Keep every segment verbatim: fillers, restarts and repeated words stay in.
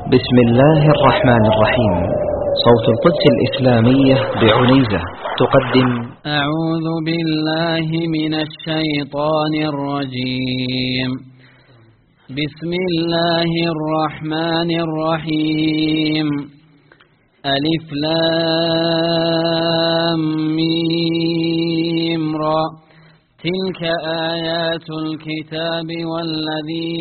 بسم الله الرحمن الرحيم. صوت القدس الإسلامية بعنيزة تقدم أعوذ بالله من الشيطان الرجيم. بسم الله الرحمن الرحيم. ألف لام ميم را تلك آيات الكتاب والذي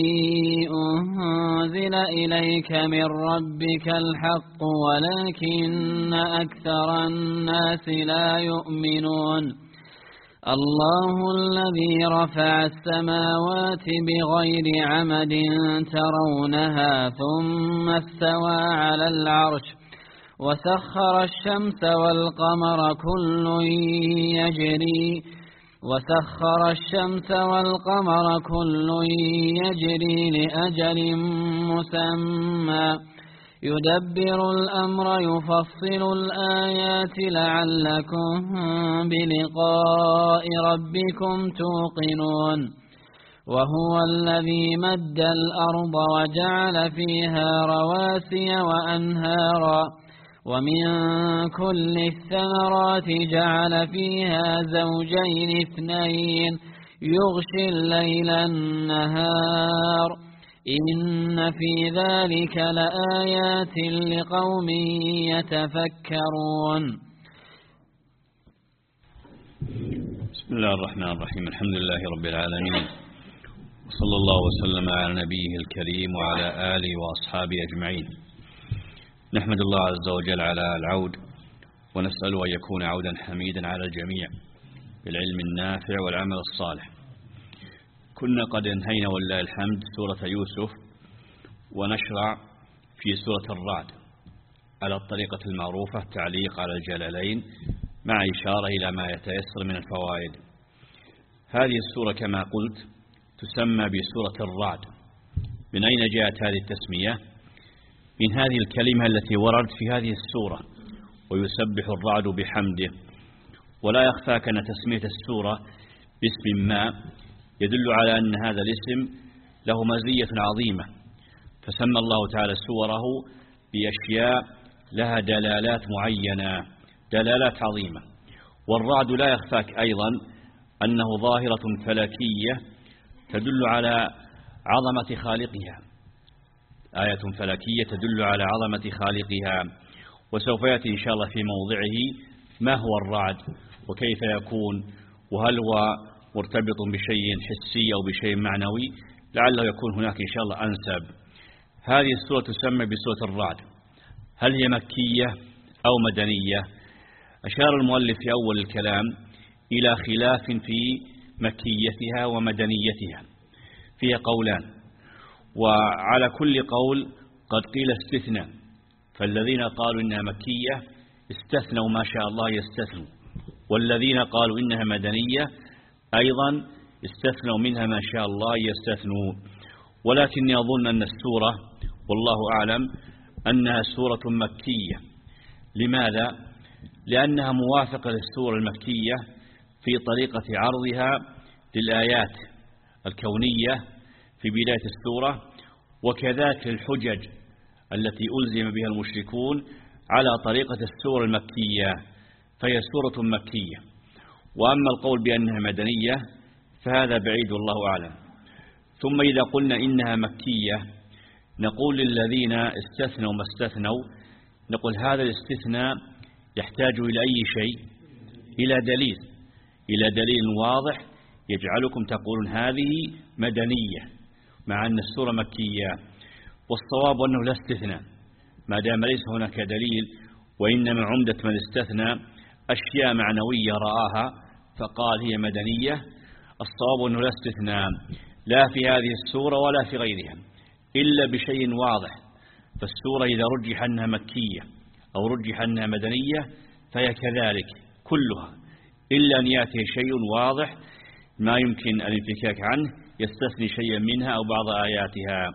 أنزل إليك من ربك الحق ولكن أكثر الناس لا يؤمنون. الله الذي رفع السماوات بغير عمد ترونها ثم استوى على العرش وسخر الشمس والقمر كل يجري وسخر الشمس والقمر كل يجري لأجل مسمى يدبر الأمر يفصل الآيات لعلكم بلقاء ربكم توقنون. وهو الذي مد الأرض وجعل فيها رواسي وأنهارا ومن كل الثمرات جعل فيها زوجين اثنين يغشي الليل النهار إن في ذلك لآيات لقوم يتفكرون. بسم الله الرحمن الرحيم. الحمد لله رب العالمين، وصلى الله وسلم على نبيه الكريم وعلى آله وأصحابه أجمعين. نحمد الله عز وجل على العود، ونسأله أن يكون عودا حميدا على الجميع بالعلم النافع والعمل الصالح. كنا قد انهينا ولله الحمد سورة يوسف، ونشرع في سورة الرعد على الطريقة المعروفة، تعليق على الجلالين مع إشارة إلى ما يتيسر من الفوائد. هذه السورة كما قلت تسمى بسورة الرعد. من أين جاءت هذه التسمية؟ من هذه الكلمة التي وردت في هذه السورة: ويسبح الرعد بحمده. ولا يخفاك أن تسمية السورة باسم ما يدل على أن هذا الاسم له مزية عظيمة، فسمى الله تعالى سوره بأشياء لها دلالات معينة، دلالات عظيمة. والرعد لا يخفاك أيضا أنه ظاهرة فلكية تدل على عظمة خالقها، آية فلكية تدل على عظمة خالقها. وسوف يأتي إن شاء الله في موضعه ما هو الرعد وكيف يكون، وهل هو مرتبط بشيء حسي أو بشيء معنوي، لعله يكون هناك إن شاء الله أنسب. هذه السورة تسمى بسورة الرعد. هل هي مكية أو مدنية؟ أشار المؤلف في أول الكلام إلى خلاف في مكيتها ومدنيتها، فيها قولان، وعلى كل قول قد قيل استثناء. فالذين قالوا إنها مكية استثنوا ما شاء الله يستثنوا، والذين قالوا إنها مدنية أيضا استثنوا منها ما شاء الله يستثنوا. ولكني أظن أن السورة والله أعلم أنها سورة مكية. لماذا؟ لأنها موافقة للسورة المكية في طريقة عرضها للآيات الكونية في بداية السورة، وكذلك الحجج التي ألزم بها المشركون على طريقة السورة المكية، فهي سورة مكية. وأما القول بأنها مدنية فهذا بعيد والله أعلم. ثم إذا قلنا إنها مكية نقول للذين استثنوا ما استثنوا، نقول هذا الاستثناء يحتاج إلى أي شيء؟ إلى دليل، إلى دليل واضح يجعلكم تقولون هذه مدنية مع أن السورة مكية. والصواب أنه لا استثناء ما دام ليس هناك دليل، وإنما عمدة من استثنى أشياء معنوية رآها فقال هي مدنية. الصواب أنه لا استثناء لا في هذه السورة ولا في غيرها إلا بشيء واضح. فالسورة إذا رجح أنها مكية أو رجح أنها مدنية فهي كذلك كلها، إلا أن يأتي شيء واضح ما يمكن الانفكاك عنه يستثني شيئا منها أو بعض آياتها.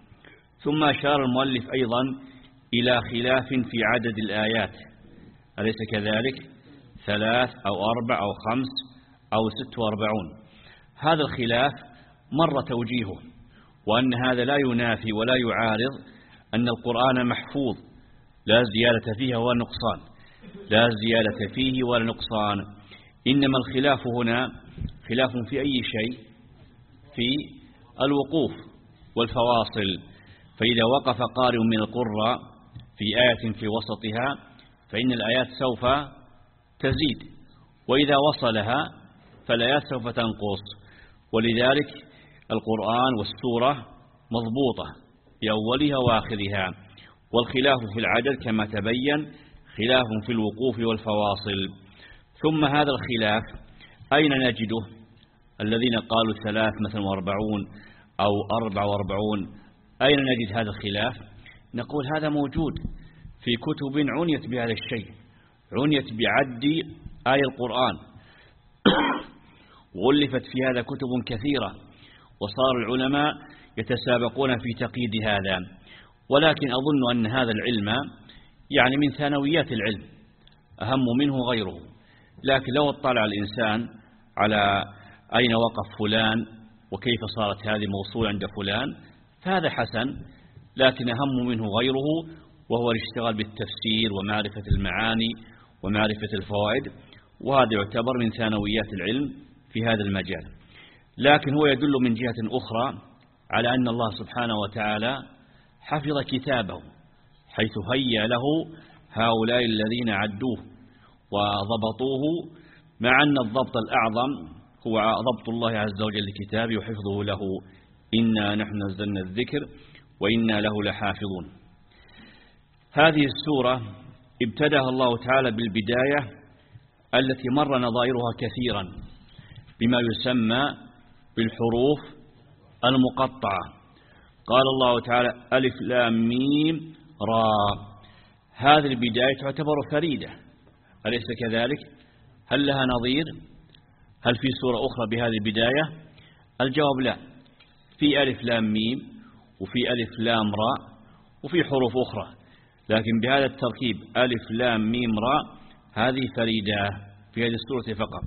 ثم أشار المؤلف أيضا إلى خلاف في عدد الآيات، أليس كذلك؟ ثلاث أو أربع أو خمس أو ست وأربعون. هذا الخلاف مر توجيهه، وأن هذا لا ينافي ولا يعارض أن القرآن محفوظ لا زيادة فيه ولا نقصان، لا زيادة فيه ولا نقصان، إنما الخلاف هنا خلاف في أي شيء؟ في الوقوف والفواصل. فإذا وقف قارئ من القراء في آية في وسطها فإن الآيات سوف تزيد، وإذا وصلها فالآيات سوف تنقص. ولذلك القرآن والسورة مضبوطة بأولها وآخرها، والخلاف في العدد كما تبين خلاف في الوقوف والفواصل. ثم هذا الخلاف أين نجده؟ الذين قالوا ثلاث مثلا واربعون أو أربع واربعون، أين نجد هذا الخلاف؟ نقول هذا موجود في كتب عنيت بهذا الشيء، عنيت بعد آية القرآن وغلفت في هذا كتب كثيرة، وصار العلماء يتسابقون في تقييد هذا. ولكن أظن أن هذا العلم يعني من ثانويات العلم، أهم منه غيره. لكن لو اطلع الإنسان على أين وقف فلان وكيف صارت هذه موصولة عند فلان فهذا حسن، لكن أهم منه غيره، وهو الاشتغال بالتفسير ومعرفة المعاني ومعرفة الفوائد، وهذا يعتبر من ثانويات العلم في هذا المجال. لكن هو يدل من جهة أخرى على أن الله سبحانه وتعالى حفظ كتابه، حيث هيأ له هؤلاء الذين عدوه وضبطوه، مع أن الضبط الأعظم هو ضبط الله عز وجل لكتابه وحفظه له. إنا نحن نزلنا الذكر وإنا له لحافظون. هذه السورة ابتدأها الله تعالى بالبداية التي مر نظائرها كثيرا بما يسمى بالحروف المقطعة. قال الله تعالى ألف لام ميم را، هذه البداية تعتبر فريدة، أليس كذلك؟ هل لها نظير؟ هل في سورة أخرى بهذه البداية؟ الجواب لا، في ألف لام ميم وفي ألف لام را وفي حروف أخرى، لكن بهذا التركيب ألف لام ميم را هذه فريدة في هذه السورة فقط.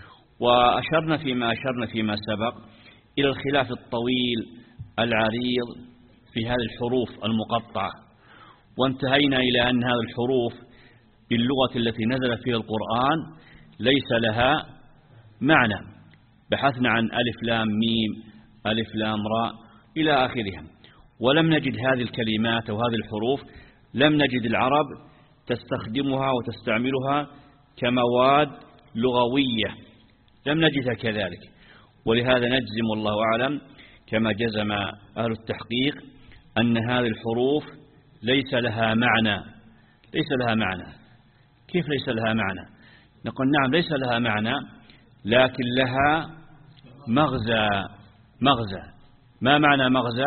وأشرنا فيما أشرنا فيما سبق إلى الخلاف الطويل العريض في هذه الحروف المقطعة، وانتهينا إلى أن هذه الحروف باللغة التي نزل فيها القرآن ليس لها معنى. بحثنا عن ألف لام ميم ألف لام راء إلى آخرها، ولم نجد هذه الكلمات أو هذه الحروف، لم نجد العرب تستخدمها وتستعملها كمواد لغوية، لم نجدها كذلك. ولهذا نجزم والله أعلم كما جزم أهل التحقيق أن هذه الحروف ليس لها معنى. ليس لها معنى. كيف ليس لها معنى؟ نقول نعم ليس لها معنى، لكن لها مغزى. مغزى ما معنى مغزى؟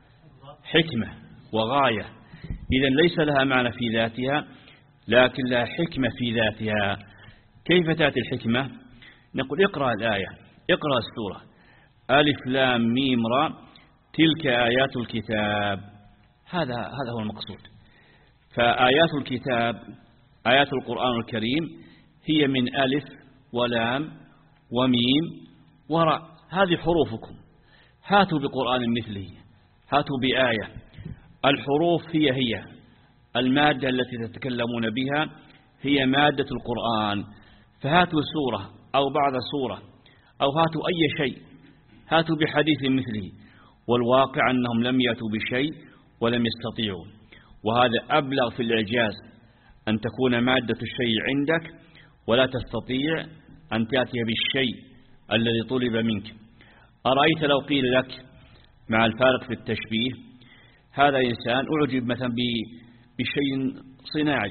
حكمة وغاية. إذن ليس لها معنى في ذاتها، لكن لها حكمة في ذاتها. كيف تأتي الحكمة؟ نقول اقرأ الآية، اقرأ السورة ألف لام ميم را تلك آيات الكتاب، هذا هذا هو المقصود. فآيات الكتاب آيات القرآن الكريم هي من ألف ولام وميم وراء، هذه حروفكم، هاتوا بقرآن مثله، هاتوا بآية. الحروف هي هي المادة التي تتكلمون بها، هي مادة القرآن، فهاتوا سورة أو بعض سورة أو هاتوا أي شيء، هاتوا بحديث مثله. والواقع أنهم لم يأتوا بشيء ولم يستطيعوا، وهذا أبلغ في الإعجاز، أن تكون مادة الشيء عندك ولا تستطيع أن تأتي بالشيء الذي طلب منك. أرأيت لو قيل لك مع الفارق في التشبيه هذا إنسان أعجب مثلا بشيء صناعي،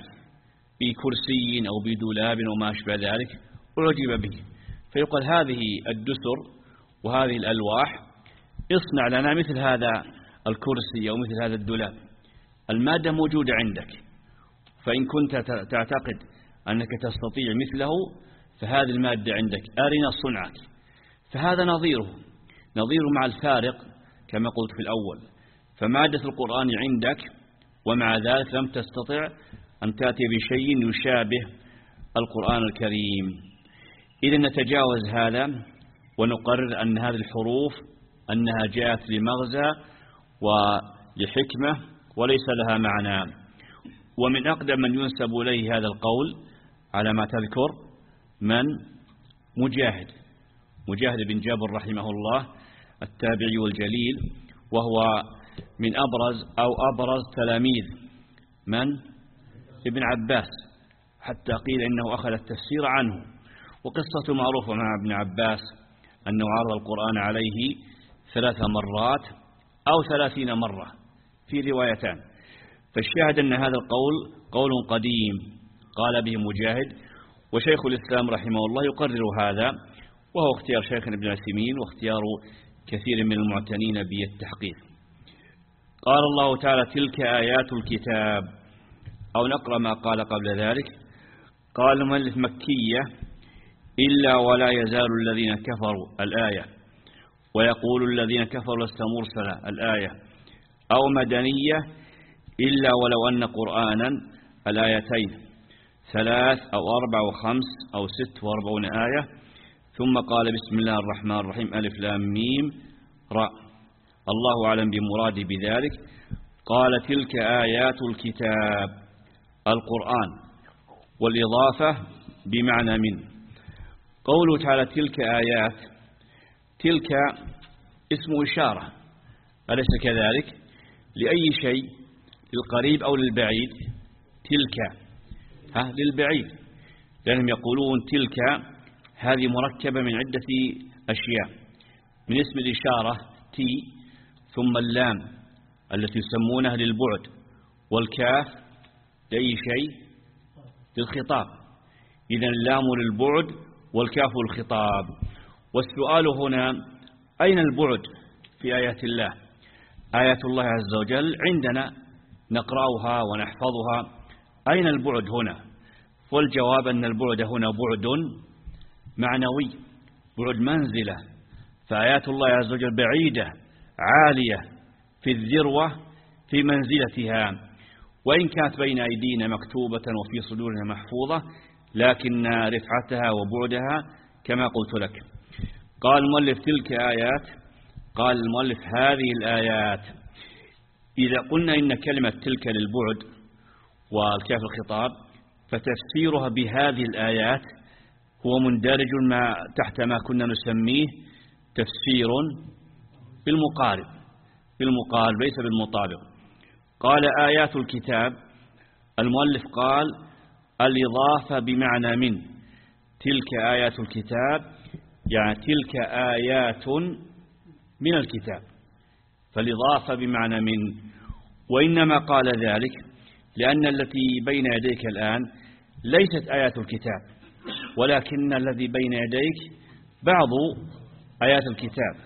بكرسي أو بدولاب وما أشبه ذلك، أعجب به، فيقول هذه الدسر وهذه الألواح اصنع لنا مثل هذا الكرسي أو مثل هذا الدولاب. المادة موجودة عندك، فإن كنت تعتقد أنك تستطيع مثله فهذه المادة عندك، أرنا صنعك. فهذا نظيره نظير مع الفارق كما قلت في الأول. فمادة القرآن عندك ومع ذلك لم تستطع أن تأتي بشيء يشابه القرآن الكريم. إذا نتجاوز هذا ونقرر أن هذه الحروف أنها جاءت لمغزى ولحكمة وليس لها معنى. ومن أقدم من ينسب إليه هذا القول على ما تذكر من مجاهد مجاهد بن جابر رحمه الله التابعي الجليل، وهو من أبرز أو أبرز تلاميذ من ابن عباس، حتى قيل إنه أخذ التفسير عنه. وقصته معروفة مع ابن عباس أنه عرض القرآن عليه ثلاث مرات أو ثلاثين مرة في روايتان. فالشاهد أن هذا القول قول قديم قال به مجاهد، وشيخ الإسلام رحمه الله يقرر هذا، وهو اختيار شيخنا ابن عثيمين واختيار كثير من المعتنين بالتحقيق. قال الله تعالى: تلك آيات الكتاب، أو نقرأ ما قال قبل ذلك. قال المؤلف: مكية إلا ولا يزال الذين كفروا الآية، ويقول الذين كفروا لست مرسلا الآية، أو مدنية إلا ولو أن قرآنا الآيتين ثلاث أو أربع وخمس أو ست وأربعون آية. ثم قال: بسم الله الرحمن الرحيم ألف لام ميم راء، الله أعلم بمراده بذلك. قال: تلك آيات الكتاب القرآن، والإضافة بمعنى من. قوله تعالى تلك آيات، تلك اسم إشارة أليس كذلك؟ لأي شيء، للقريب أو للبعيد؟ تلك ها للبعيد، لأنهم يقولون تلك هذه مركبة من عدة أشياء، من اسم الإشارة تي، ثم اللام التي يسمونها للبعد، والكاف لأي شيء؟ للخطاب. إذن اللام للبعد والكاف للخطاب. والسؤال هنا: أين البعد في آيات الله؟ آيات الله عز وجل عندنا نقرأها ونحفظها، أين البعد هنا؟ والجواب أن البعد هنا بعد معنوي، بعد منزلة. فآيات الله عز وجل بعيدة عالية في الذروة في منزلتها، وإن كانت بين أيدينا مكتوبة وفي صدورنا محفوظة، لكن رفعتها وبعدها كما قلت لك. قال المؤلف: تلك آيات. قال المؤلف: هذه الآيات. إذا قلنا إن كلمة تلك للبعد والكاف الخطاب، فتفسيرها بهذه الآيات هو مندرج ما تحت ما كنا نسميه تفسير بالمقارب، بالمقارب ليس بالمطابق. قال: آيات الكتاب. المؤلف قال: الإضافة بمعنى من. تلك آيات الكتاب يعني تلك آيات من الكتاب، فالإضافة بمعنى من. وإنما قال ذلك لأن التي بين يديك الآن ليست آيات الكتاب، ولكن الذي بين يديك بعض آيات الكتاب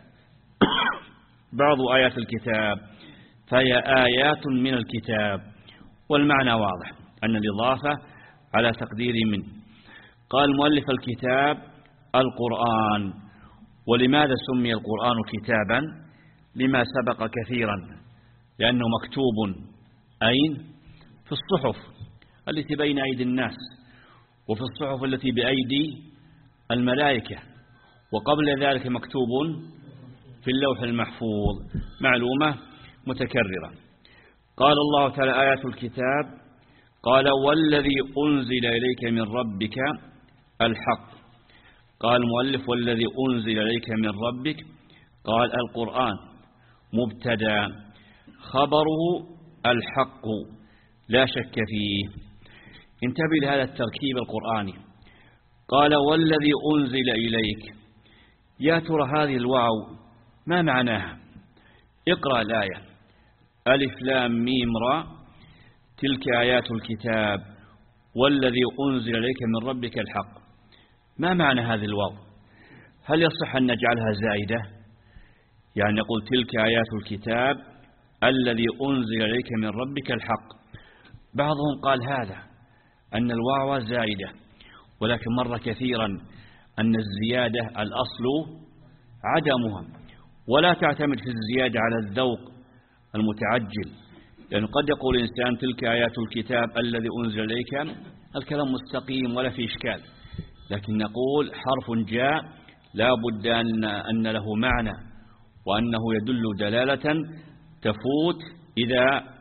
بعض آيات الكتاب، فهي آيات من الكتاب. والمعنى واضح أن الإضافة على تقدير من. قال المؤلف: الكتاب القرآن. ولماذا سمي القرآن كتابا؟ لما سبق كثيرا، لأنه مكتوب أين؟ في الصحف التي بين أيدي الناس، وفي الصحف التي بأيدي الملائكة، وقبل ذلك مكتوب في اللوح المحفوظ، معلومة متكررة. قال الله تعالى: آيات الكتاب. قال: والذي أنزل إليك من ربك الحق. قال المؤلف: والذي أنزل إليك من ربك. قال: القرآن مبتدأ، خبره الحق لا شك فيه. انتبه لهذا التركيب القرآني. قال: والذي أنزل إليك. يا ترى هذه الواو ما معناها؟ اقرأ الآية: ألف لام ميم راء، تلك آيات الكتاب، والذي أنزل إليك من ربك الحق. ما معنى هذه الواو؟ هل يصح أن نجعلها زائدة؟ يعني نقول تلك آيات الكتاب الذي أنزل إليك من ربك الحق. بعضهم قال هذا أن الواو زائدة، ولكن مر كثيرا أن الزيادة الأصل عدمها، ولا تعتمد في الزيادة على الذوق المتعجل، لأنه قد يقول الإنسان تلك آيات الكتاب الذي أنزل إليك، الكلام مستقيم ولا في إشكال، لكن نقول حرف جاء لا بد أن, أن له معنى، وأنه يدل دلالة تفوت إذا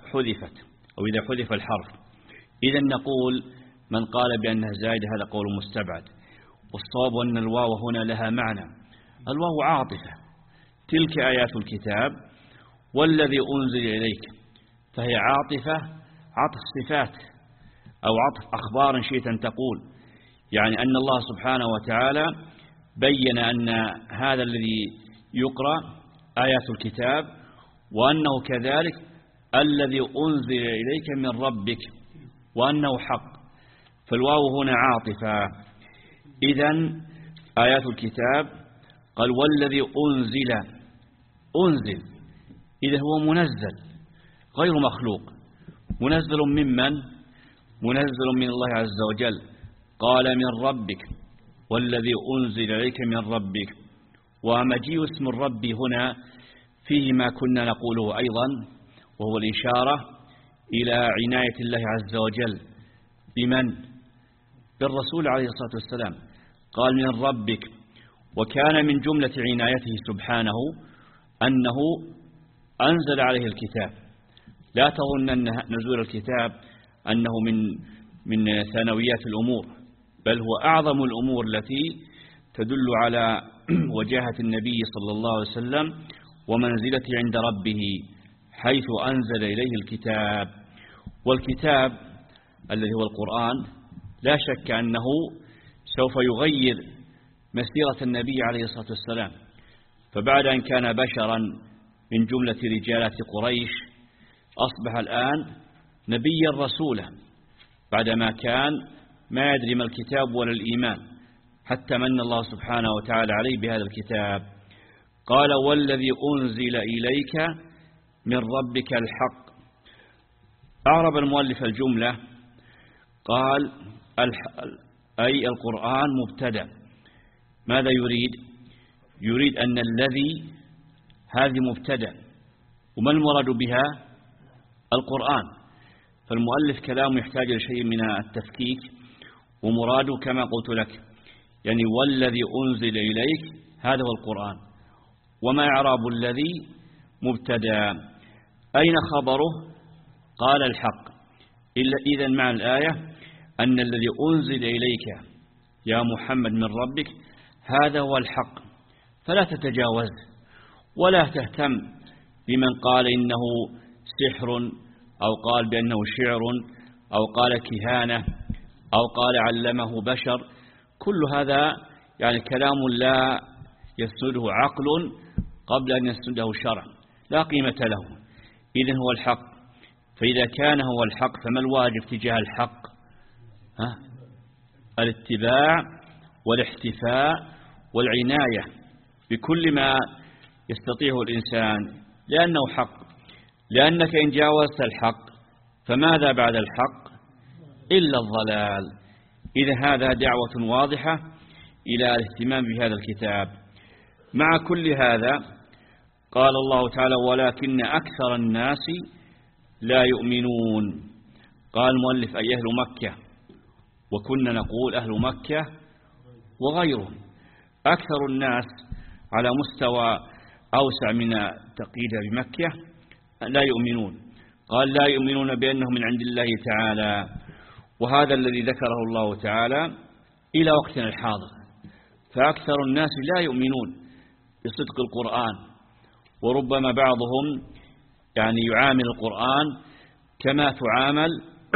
حذفت أو إذا حذف الحرف. إذا نقول من قال بأنها زائدة هذا قول مستبعد، والصواب أن الواو هنا لها معنى. الواو عاطفة، تلك آيات الكتاب والذي أنزل إليك، فهي عاطفة عطف صفات أو عطف أخبار شئت أن تقول، يعني أن الله سبحانه وتعالى بين أن هذا الذي يقرأ آيات الكتاب، وأنه كذلك الذي أنزل إليك من ربك، وأنه حق. فالواو هنا عاطفة. إذن آيات الكتاب قال والذي أنزل، أنزل إذا هو منزل غير مخلوق. منزل ممن؟ منزل من الله عز وجل. قال من ربك والذي أنزل إليك من ربك. ومجيء اسم الرب هنا فيه ما كنا نقوله أيضا، وهو الإشارة إلى عناية الله عز وجل بمن؟ بالرسول عليه الصلاة والسلام. قال من ربك، وكان من جملة عنايته سبحانه أنه أنزل عليه الكتاب. لا تظن أن نزول الكتاب أنه من من ثانويات الأمور، بل هو أعظم الأمور التي تدل على وجاهة النبي صلى الله عليه وسلم ومنزلته عند ربه، حيث أنزل إليه الكتاب. والكتاب الذي هو القرآن لا شك أنه سوف يغير مسيرة النبي عليه الصلاة والسلام. فبعد أن كان بشرا من جملة رجالات قريش، أصبح الآن نبيا رسولا، بعدما كان ما يدري ما الكتاب ولا الإيمان، حتى من الله سبحانه وتعالى عليه بهذا الكتاب. قال والذي أنزل إليك من ربك الحق. أعرب المؤلف الجملة قال أي القرآن مبتدأ. ماذا يريد؟ يريد أن الذي هذه مبتدأ، وما المراد بها؟ القرآن. فالمؤلف كلامه يحتاج لشيء من التفكيك، ومراده كما قلت لك يعني والذي أنزل إليك هذا هو القرآن. وما إعراب الذي؟ مبتدأ. أين خبره؟ قال الحق. إذن مع الآية أن الذي أنزل إليك يا محمد من ربك هذا هو الحق، فلا تتجاوز ولا تهتم بمن قال إنه سحر، أو قال بأنه شعر، أو قال كهانة، أو قال علمه بشر. كل هذا يعني كلام لا يسنده عقل قبل أن يسنده شرع، لا قيمة له. إذن هو الحق. فإذا كان هو الحق فما الواجب تجاه الحق؟ ها؟ الاتباع والاحتفاء والعناية بكل ما يستطيعه الإنسان، لأنه حق. لأنك إن جاوزت الحق فماذا بعد الحق إلا الضلال. إذا هذا دعوة واضحة إلى الاهتمام بهذا الكتاب. مع كل هذا قال الله تعالى ولكن أكثر الناس لا يؤمنون. قال المؤلف أي أهل مكة، وكنا نقول أهل مكة وغيرهم. أكثر الناس على مستوى أوسع من تقييد بمكة لا يؤمنون. قال لا يؤمنون بأنه من عند الله تعالى، وهذا الذي ذكره الله تعالى إلى وقتنا الحاضر. فأكثر الناس لا يؤمنون بصدق القرآن، وربما بعضهم يعني يعامل القرآن كما تعامل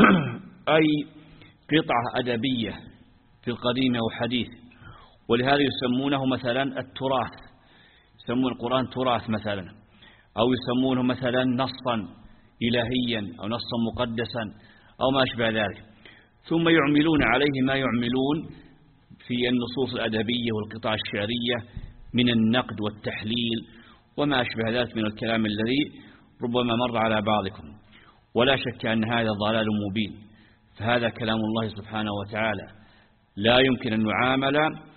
أي قطعة أدبية في القديم أو حديث. ولهذا يسمونه مثلا التراث، يسمون القرآن تراث مثلا، أو يسمونه مثلا نصا إلهيا أو نصا مقدسا أو ما أشبه ذلك. ثم يعملون عليه ما يعملون في النصوص الأدبية والقطع الشعرية من النقد والتحليل وما أشبه ذلك من الكلام الذي ربما مر على بعضكم. ولا شك أن هذا ضلال مبين. فهذا كلام الله سبحانه وتعالى، لا يمكن أن نعامل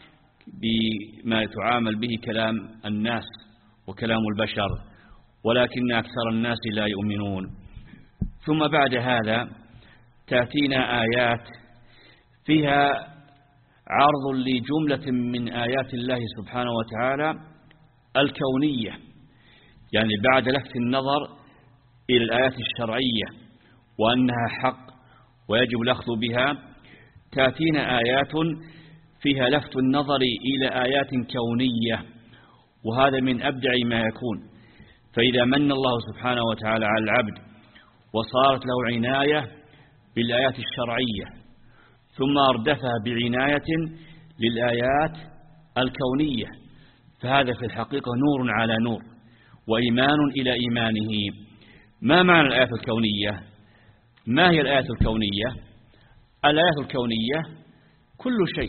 بما تعامل به كلام الناس وكلام البشر، ولكن أكثر الناس لا يؤمنون. ثم بعد هذا تأتينا آيات فيها عرض لجملة من آيات الله سبحانه وتعالى الكونية، يعني بعد لفت النظر إلى الآيات الشرعية وأنها حق ويجب الأخذ بها، تأتينا آيات فيها لفت النظر إلى آيات كونية، وهذا من أبدع ما يكون. فإذا من الله سبحانه وتعالى على العبد وصارت له عناية بالآيات الشرعية ثم أردفها بعناية للآيات الكونية، فهذا في الحقيقة نور على نور وإيمان إلى إيمانه. ما معنى الآيات الكونية؟ ما هي الآيات الكونية؟ الآيات الكونية كل شيء،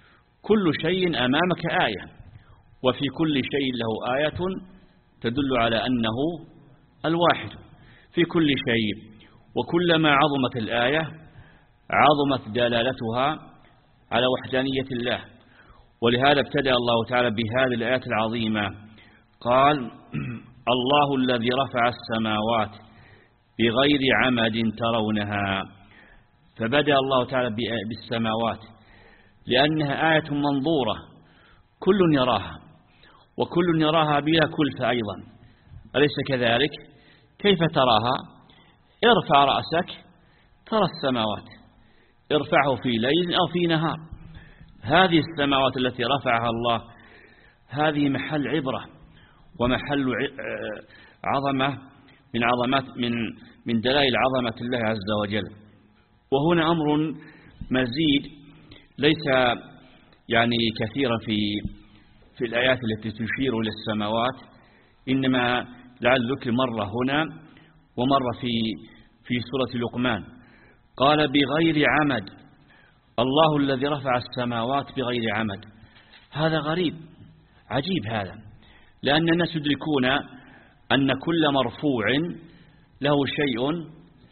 كل شيء أمامك آية، وفي كل شيء له آية تدل على أنه الواحد في كل شيء، وكلما عظمت الآية عظمت دلالتها على وحدانية الله. ولهذا ابتدأ الله تعالى بهذه الآيات العظيمة، قال: الله الذي رفع السماوات بغير عمد ترونها. فبدأ الله تعالى بالسماوات لأنها آية منظورة كل يراها، وكل يراها بلا كلفة أيضا، أليس كذلك؟ كيف تراها؟ ارفع رأسك ترى السماوات، ارفعه في ليل أو في نهار. هذه السماوات التي رفعها الله هذه محل عبرة ومحل عظمة من عظمات من من دلائل عظمة الله عز وجل. وهنا أمر مزيد ليس يعني كثيرا في في الآيات التي تشير إلى السماوات، إنما لعل ذكر مرة هنا ومرة في في سورة لقمان. قال: بغير عمد، الله الذي رفع السماوات بغير عمد. هذا غريب عجيب هذا، لأن الناس يدركون أن كل مرفوع له شيء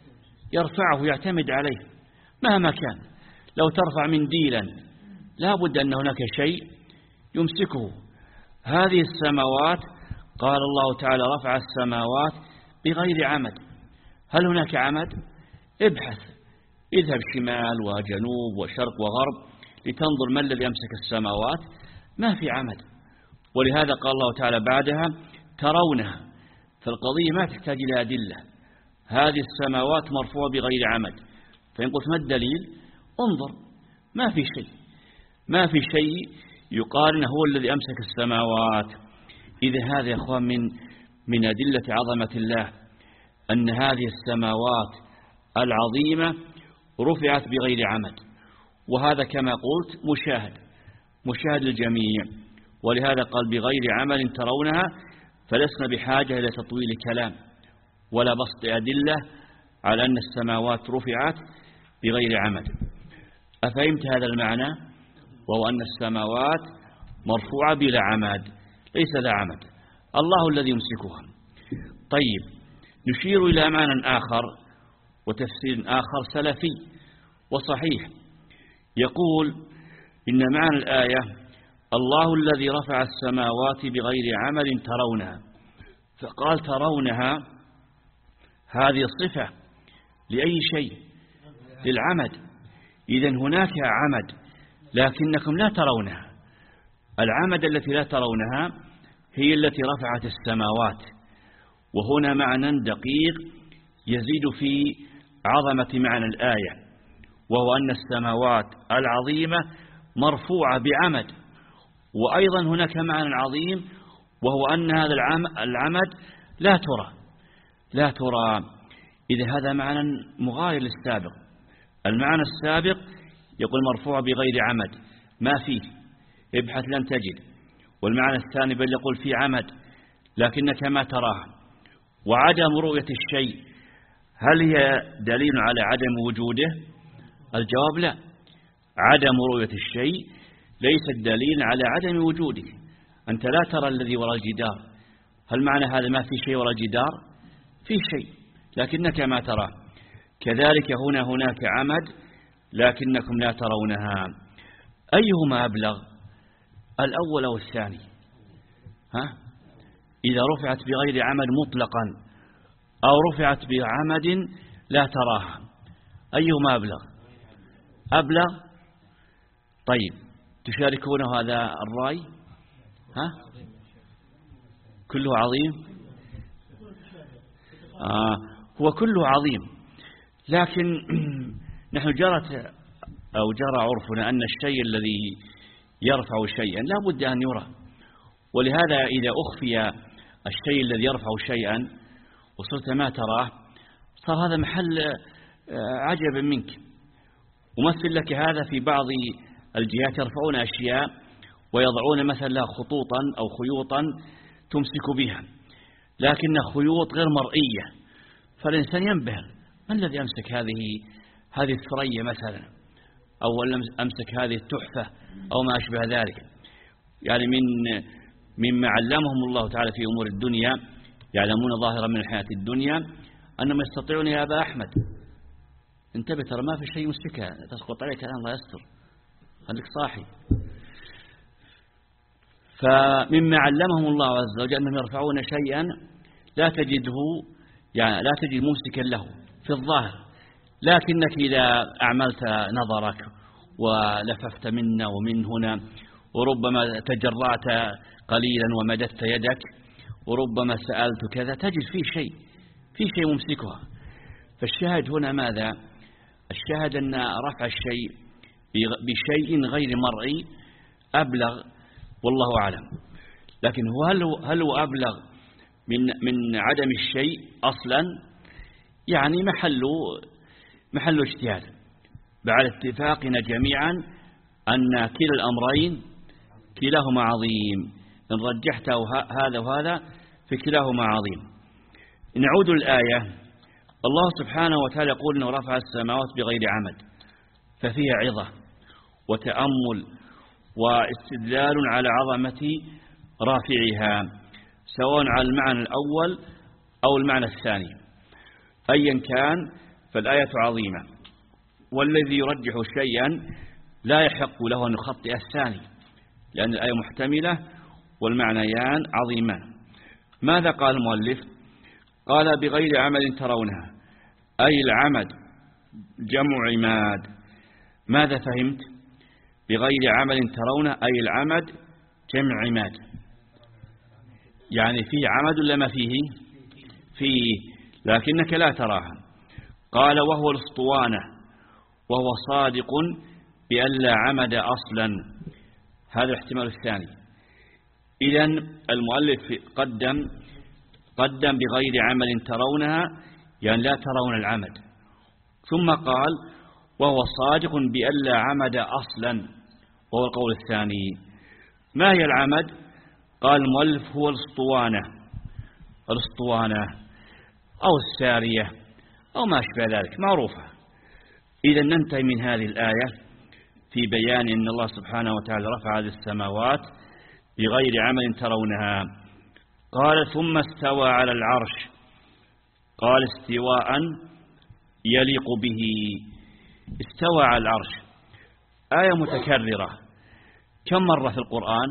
يرفعه يعتمد عليه مهما كان. لو ترفع منديلا لا بد أن هناك شيء يمسكه. هذه السماوات قال الله تعالى رفع السماوات بغير عمد. هل هناك عمد؟ ابحث، اذهب شمال وجنوب وشرق وغرب لتنظر ما الذي يمسك السماوات. ما في عمد. ولهذا قال الله تعالى بعدها ترونها، فالقضية ما تحتاج إلى أدلة. هذه السماوات مرفوعة بغير عمد. فإن قلت ما الدليل؟ انظر، ما في شيء، ما في شيء يقارن هو الذي أمسك السماوات. إذا هذا يا أخوان من من أدلة عظمة الله، أن هذه السماوات العظيمة رفعت بغير عمد، وهذا كما قلت مشاهد مشاهد للجميع. ولهذا قال بغير عمل ترونها، فلسنا بحاجة إلى تطويل كلام ولا بسط أدلة على أن السماوات رفعت بغير عمد. أفهمت هذا المعنى؟ وهو أن السماوات مرفوعة بلا عمد، ليس ذا عمد، الله الذي يمسكها. طيب، نشير إلى معنى آخر وتفسير آخر سلفي وصحيح، يقول إن معنى الآية الله الذي رفع السماوات بغير عمل ترونها. فقال ترونها هذه صفة لأي شيء؟ للعمد. إذن هناك عمد لكنكم لا ترونها. العمد التي لا ترونها هي التي رفعت السماوات. وهنا معنى دقيق يزيد في عظمة معنى الآية، وهو أن السماوات العظيمة مرفوعة بعمد. وأيضا هناك معنى عظيم، وهو أن هذا العمد لا ترى لا ترى إذا هذا معنى مغاير للسابق. المعنى السابق يقول مرفوع بغير عمد، ما فيه، ابحث لن تجد. والمعنى الثاني بل يقول في عمد لكنك ما تراه. وعدم رؤية الشيء هل هي دليل على عدم وجوده؟ الجواب لا. عدم رؤية الشيء ليس دليل على عدم وجوده. أنت لا ترى الذي وراء الجدار، هل معنى هذا ما في شيء وراء الجدار؟ في شيء لكنك ما تراه. كذلك هنا هناك عمد لكنكم لا ترونها. أيهما أبلغ، الأول أو الثاني؟ ها؟ إذا رفعت بغير عمد مطلقا أو رفعت بعمد لا تراها، أيهما أبلغ؟ أبلغ. طيب، تشاركون هذا الرأي؟ ها؟ كله عظيم. آه هو كله عظيم، لكن نحن جرت أو جرى عرفنا أن الشيء الذي يرفع شيئا لا بد أن يرى، ولهذا إذا أخفي الشيء الذي يرفع شيئا وصرت ما تراه صار هذا محل عجب منك. ومثل لك هذا في بعض الجهات يرفعون أشياء ويضعون مثلا خطوطا أو خيوطا تمسك بها، لكن خيوط غير مرئية، فالإنسان ينبهر ما الذي أمسك هذه هذه الثريا مثلا، أو أمسك هذه التحفة أو ما أشبه ذلك. يعني من مما علمهم الله تعالى في أمور الدنيا، يعلمون ظاهرا من الحياة الدنيا أنهم يستطيعون يا أبا أحمد انتبه ترى ما في شيء يمسكها تسقط عليك الآن الله يستر خليك صاحي. فمما علمهم الله عز وجل أنهم يرفعون شيئا لا تجده يعني لا تجد ممسكا له في الظاهر، لكنك إذا أعملت نظرك ولففت منا ومن هنا وربما تجرأت قليلا ومددت يدك وربما سألت كذا تجد فيه شيء في شيء ممسكها. فالشاهد هنا ماذا؟ الشاهد أن رفع الشيء بشيء غير مرئي أبلغ والله أعلم. لكن هو هل هو, هل هو أبلغ من من عدم الشيء أصلا؟ يعني محل محل اجتهاد بعد اتفاقنا جميعا أن كلا الأمرين كلاهما عظيم، إن رجحت هذا وهذا فكلاهما عظيم. نعود الآية. الله سبحانه وتعالى يقول أنه رفع السماوات بغير عمد، ففيها عظة وتأمل واستدلال على عظمة رافعها سواء على المعنى الأول أو المعنى الثاني، أيا كان فالآية عظيمة، والذي يرجح شيئا لا يحق له أن يخطئ الثاني لأن الآية محتملة والمعنيان عظيمان. ماذا قال المؤلف؟ قال بغير عمل ترونها، أي العمد جمع عماد. ماذا فهمت؟ بغير عمل ترونه أي العمد جمع عماد، يعني فيه عمد ولا ما فيه؟ فيه لكنك لا تراها. قال وهو الاسطوانة وهو صادق بأن لا عمد أصلا، هذا الاحتمال الثاني. إذن المؤلف قدم قدم بغير عمل ترونها يعني لا ترون العمد، ثم قال وهو صادق بأن لا عمد أصلا وهو القول الثاني. ما هي العمد؟ قال المؤلف هو الاسطوانة الاسطوانة أو السارية أو ما أشبه ذلك معروفة. إذا ننتهي من هذه الآية في بيان أن الله سبحانه وتعالى رفع هذه السماوات بغير عمل ترونها. قال ثم استوى على العرش، قال استواء يليق به. استوى على العرش آية متكررة كم مرة في القرآن؟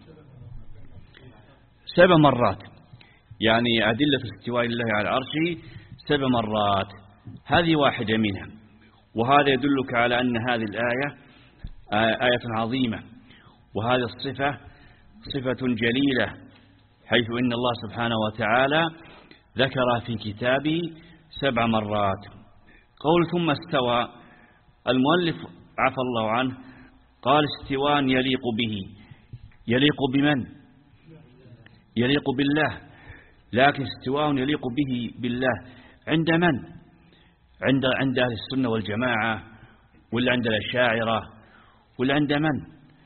سبع مرات، يعني أدلة استواء الله على العرش سبع مرات، هذه واحدة منها. وهذا يدلك على أن هذه الآية آية عظيمة، وهذه الصفة صفة جليلة، حيث إن الله سبحانه وتعالى ذكر في كتابه سبع مرات. قول ثم استوى، المؤلف عفى الله عنه قال استواء يليق به. يليق بمن؟ يليق بالله، لكن استواء يليق به بالله عند من؟ عند عند أهل السنة والجماعة ولا عند الأشاعرة ولا عند من؟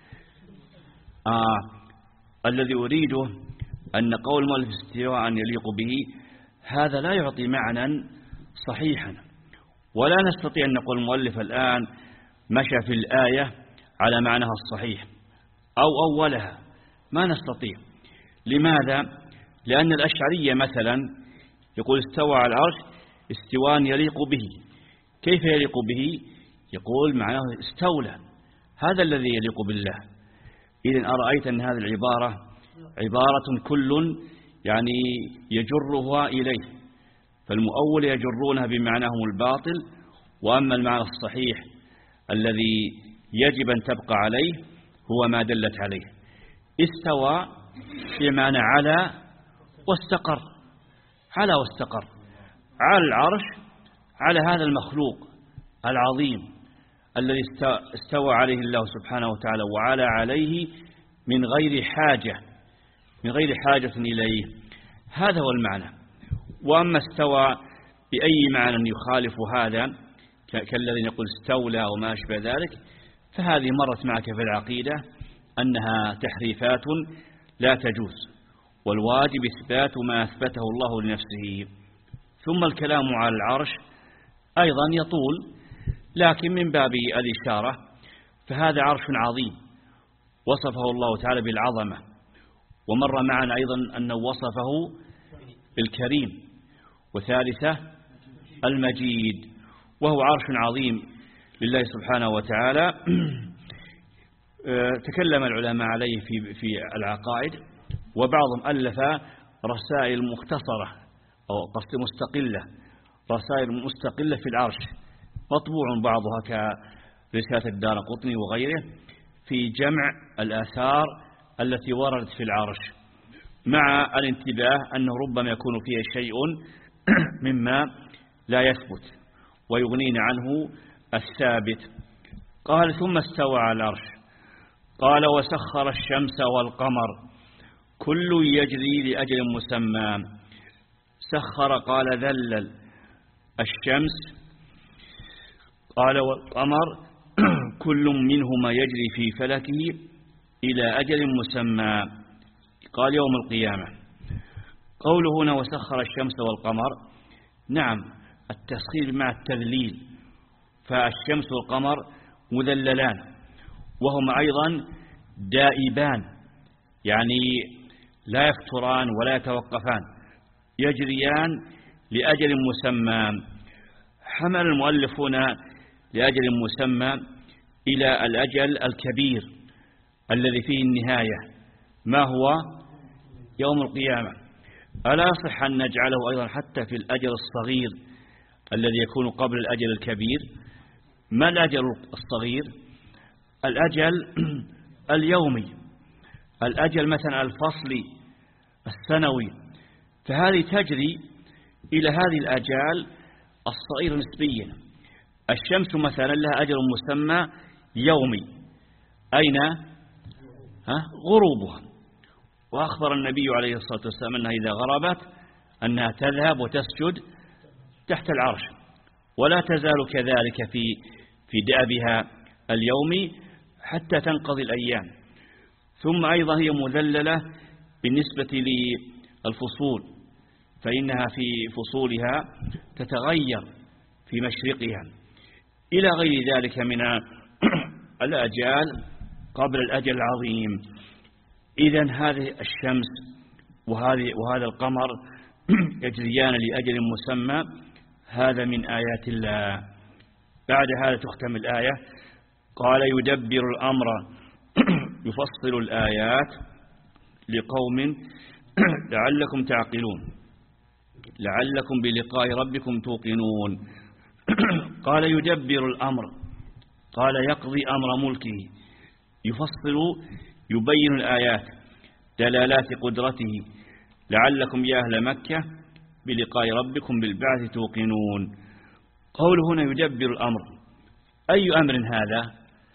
آه الذي أريده أن قول المؤلف استواء يليق به هذا لا يعطي معنى صحيحا، ولا نستطيع أن نقول المؤلف الآن مشى في الآية على معناها الصحيح أو أولها، ما نستطيع. لماذا؟ لأن الأشعرية مثلا يقول استوى على العرش استواء يليق به. كيف يليق به؟ يقول معناه استولى، هذا الذي يليق بالله. إذن أرأيت أن هذه العبارة عبارة كل يعني يجرها إليه، فالمؤول يجرونها بمعناهم الباطل، وأما المعنى الصحيح الذي يجب أن تبقى عليه هو ما دلت عليه. استوى بمعنى على واستقر، على واستقر. على العرش على هذا المخلوق العظيم الذي استوى عليه الله سبحانه وتعالى وعلى عليه من غير حاجة من غير حاجة إليه. هذا هو المعنى. وأما استوى بأي معنى يخالف هذا كالذي يقول استولى وما أشبه ذلك فهذه مرت معك في العقيدة أنها تحريفات لا تجوز، والواجب إثبات ما أثبته الله لنفسه. ثم الكلام على العرش أيضا يطول، لكن من باب الإشارة فهذا عرش عظيم وصفه الله تعالى بالعظمة، ومر معنا أيضا أنه وصفه بالكريم، وثالثة المجيد، وهو عرش عظيم لله سبحانه وتعالى. تكلم العلماء عليه في في العقائد، وبعضهم ألف رسائل مختصرة أو قصد مستقلة، رسائل مستقلة في العرش، مطبوع بعضها كرسالة الدارقطني وغيره في جمع الآثار التي وردت في العرش، مع الانتباه أنه ربما يكون فيها شيء مما لا يثبت ويغنينا عنه الثابت. قال ثم استوى على العرش. قال وسخر الشمس والقمر كل يجري لأجل مسمى. سخر قال ذلل الشمس، قال والقمر كل منهما يجري في فلكه إلى أجل مسمى، قال يوم القيامة. قوله هنا وسخر الشمس والقمر، نعم التسخير مع التذليل، فالشمس والقمر مذللان وهما أيضا دائبان، يعني لا يفتران ولا يتوقفان، يجريان لأجل مسمى. حمل المؤلفون لأجل مسمى إلى الأجل الكبير الذي فيه النهاية، ما هو يوم القيامة. ألا يصح أن نجعله أيضا حتى في الأجل الصغير الذي يكون قبل الأجل الكبير؟ ما الأجل الصغير؟ الأجل اليومي، الأجل مثلا الفصلي السنوي، فهذه تجري إلى هذه الأجال الصغيرة نسبيا. الشمس مثلا لها أجل مسمى يومي، أين؟ ها؟ غروبها، وأخبر النبي عليه الصلاة والسلام أنها إذا غربت أنها تذهب وتسجد تحت العرش، ولا تزال كذلك في في دأبها اليومي حتى تنقضي الأيام. ثم أيضا هي مذللة بالنسبة للفصول، فإنها في فصولها تتغير في مشرقها إلى غير ذلك من الأجال قبل الأجل العظيم. إذن هذه الشمس وهذه وهذا القمر يجريان لأجل مسمى، هذا من آيات الله. بعد هذا تختم الآية، قال يدبر الأمر يفصل الآيات لقوم لعلكم تعقلون لعلكم بلقاء ربكم توقنون. قال يدبر الأمر، قال يقضي أمر ملكه، يفصل يبين الآيات دلالات قدرته، لعلكم يا أهل مكة بلقاء ربكم بالبعث توقنون. قوله هنا يدبر الأمر، أي أمر هذا؟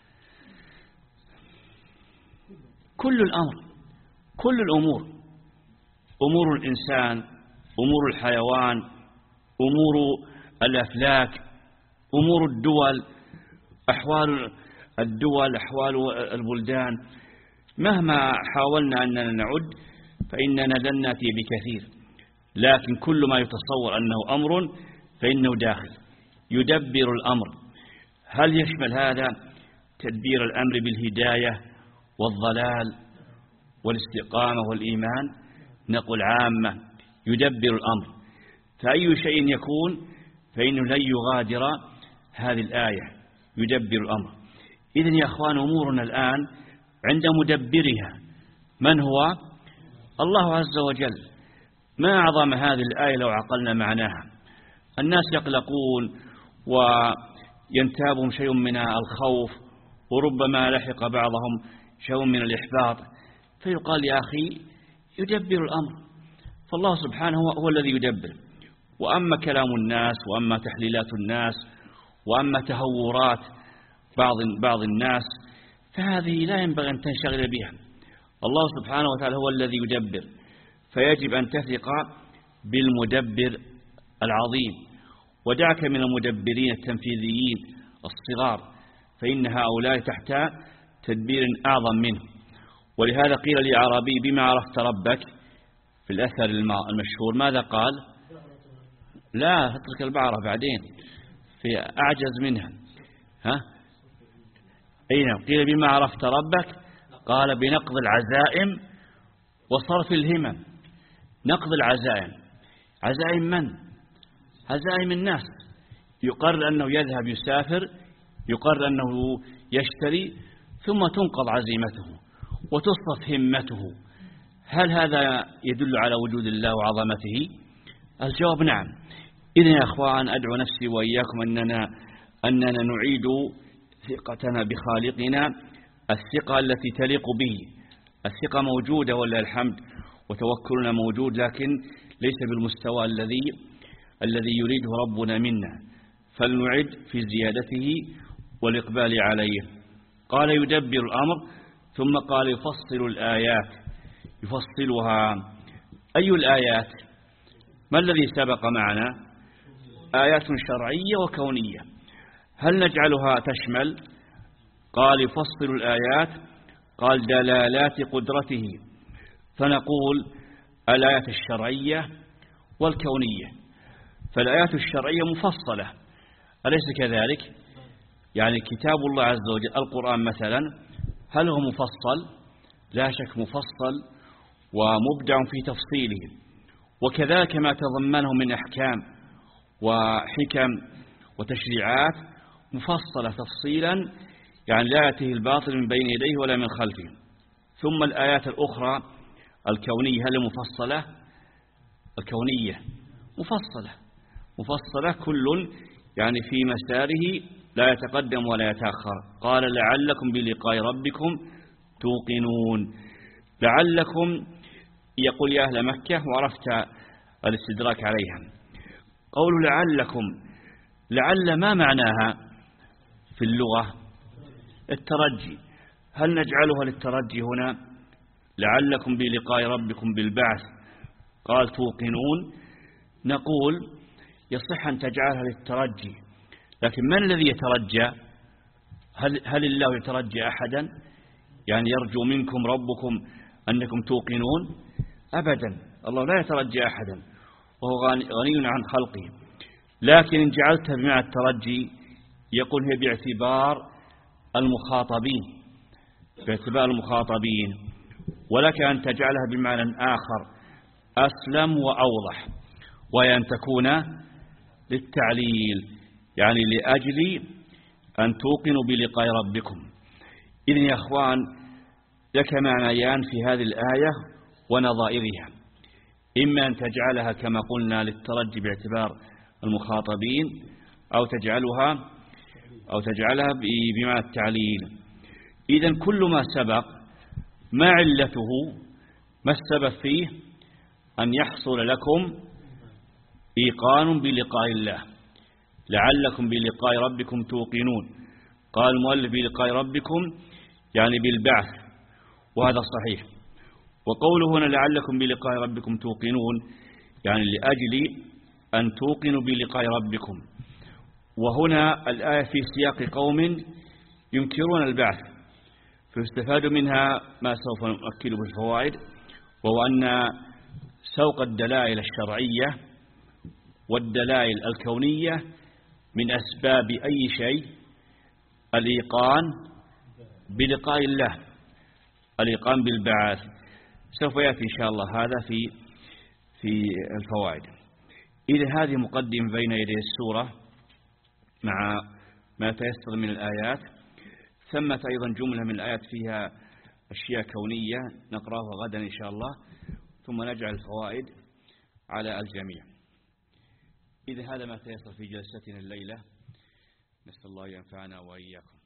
كل الأمر، كل الأمور، أمور الإنسان، أمور الحيوان، أمور الأفلاك، أمور الدول، أحوال الدول، أحوال البلدان. مهما حاولنا أننا نعد فإننا لن نأتي بكثير، لكن كل ما يتصور أنه أمر فإنه داخل. يدبر الأمر، هل يشمل هذا تدبير الأمر بالهداية والضلال والاستقامة والإيمان؟ نقول عامة يدبر الأمر، فأي شيء يكون فإنه لن يغادر هذه الآية يدبر الأمر. إذن يا أخوان أمورنا الآن عند مدبرها، من هو؟ الله عز وجل. ما أعظم هذه الآية لو عقلنا معناها. الناس يقلقون وينتابهم شيء من الخوف، وربما لحق بعضهم شيء من الإحباط، فيقال يا أخي يدبر الأمر، فالله سبحانه هو الذي يدبر، وأما كلام الناس وأما تحليلات الناس وأما تهورات بعض بعض الناس فهذه لا ينبغي أن تنشغل بها. الله سبحانه وتعالى هو الذي يدبر، فيجب أن تثق بالمدبر العظيم، ودعك من المدبرين التنفيذيين الصغار، فإن هؤلاء تحت تدبير أعظم منه. ولهذا قيل لأعرابي بما عرفت ربك في الأثر المشهور، ماذا قال؟ لا اترك البعرة بعدين في أعجز منها. ها أين قيل بما عرفت ربك؟ قال بنقض العزائم وصرف الهمم. نقض العزائم، عزائم من؟ عزائم الناس. يقرر أنه يذهب يسافر، يقرر أنه يشتري، ثم تنقض عزيمته وتصرف همته. هل هذا يدل على وجود الله وعظمته؟ الجواب نعم. إذن يا أخوان أدعو نفسي وإياكم أننا, أننا نعيد ثقتنا بخالقنا، الثقة التي تليق به. الثقة موجودة ولله الحمد، وتوكلنا موجود، لكن ليس بالمستوى الذي الذي يريده ربنا منا، فلنعد في زيادته والإقبال عليه. قال يدبر الأمر، ثم قال يفصل الآيات. يفصلها أي الآيات؟ ما الذي سبق معنا؟ آيات شرعية وكونية. هل نجعلها تشمل؟ قال يفصل الآيات، قال دلالات قدرته، فنقول الآيات الشرعية والكونية. فالآيات الشرعية مفصلة، أليس كذلك؟ يعني كتاب الله عز وجل القرآن مثلا، هل هو مفصل؟ لا شك مفصل ومبدع في تفصيله، وكذلك ما تضمنه من أحكام وحكم وتشريعات مفصلة تفصيلا، يعني لا يأتيه الباطل من بين يديه ولا من خلفه. ثم الآيات الأخرى الكونية هل مفصلة؟ الكونية مفصلة مفصلة كل يعني في مساره لا يتقدم ولا يتأخر. قال لعلكم بلقاء ربكم توقنون. لعلكم يقول يا أهل مكة، وعرفت الاستدراك عليها. قول لعلكم، لعل ما معناها في اللغة؟ الترجي. هل نجعلها للترجي هنا؟ لعلكم بلقاء ربكم بالبعث قال توقنون. نقول يصح أن تجعلها للترجي، لكن من الذي يترجى؟ هل, هل الله يترجى أحدا؟ يعني يرجو منكم ربكم أنكم توقنون؟ أبدا، الله لا يترجى أحدا، وهو غني عن خلقه. لكن إن جعلتها بمعنى الترجي يقول هي باعتبار المخاطبين، باعتبار المخاطبين. ولك أن تجعلها بمعنى آخر أسلم وأوضح، وهي أن تكون للتعليل، يعني لأجل أن توقنوا بلقاء ربكم. إذن يا أخوان لك معنيان في هذه الآية ونظائرها، إما أن تجعلها كما قلنا للترجي باعتبار المخاطبين، أو تجعلها أو تجعلها بمعنى التعليل. إذن كل ما سبق ما علته، ما السبب فيه؟ أن يحصل لكم إيقان بلقاء الله. لعلكم بلقاء ربكم توقنون. قال المؤلف بلقاء ربكم يعني بالبعث، وهذا صحيح. وقوله هنا لعلكم بلقاء ربكم توقنون يعني لأجل أن توقنوا بلقاء ربكم. وهنا الآية في سياق قوم ينكرون البعث، فيستفاد منها ما سوف نؤكد بالفوائد، وهو أن سوق الدلائل الشرعية والدلائل الكونية من أسباب أي شيء الإيقان بلقاء الله، الإيقان بالبعث. سوف يأتي إن شاء الله هذا في في الفوائد. إذا هذه مقدمة بين يدي السورة مع ما تيسر من الآيات. ثمة أيضا جملة من الآيات فيها أشياء كونية نقرأها غدا إن شاء الله، ثم نجعل الفوائد على الجميع. إذا هذا ما تيسر في جلستنا الليلة، نسأل الله ينفعنا وإياكم.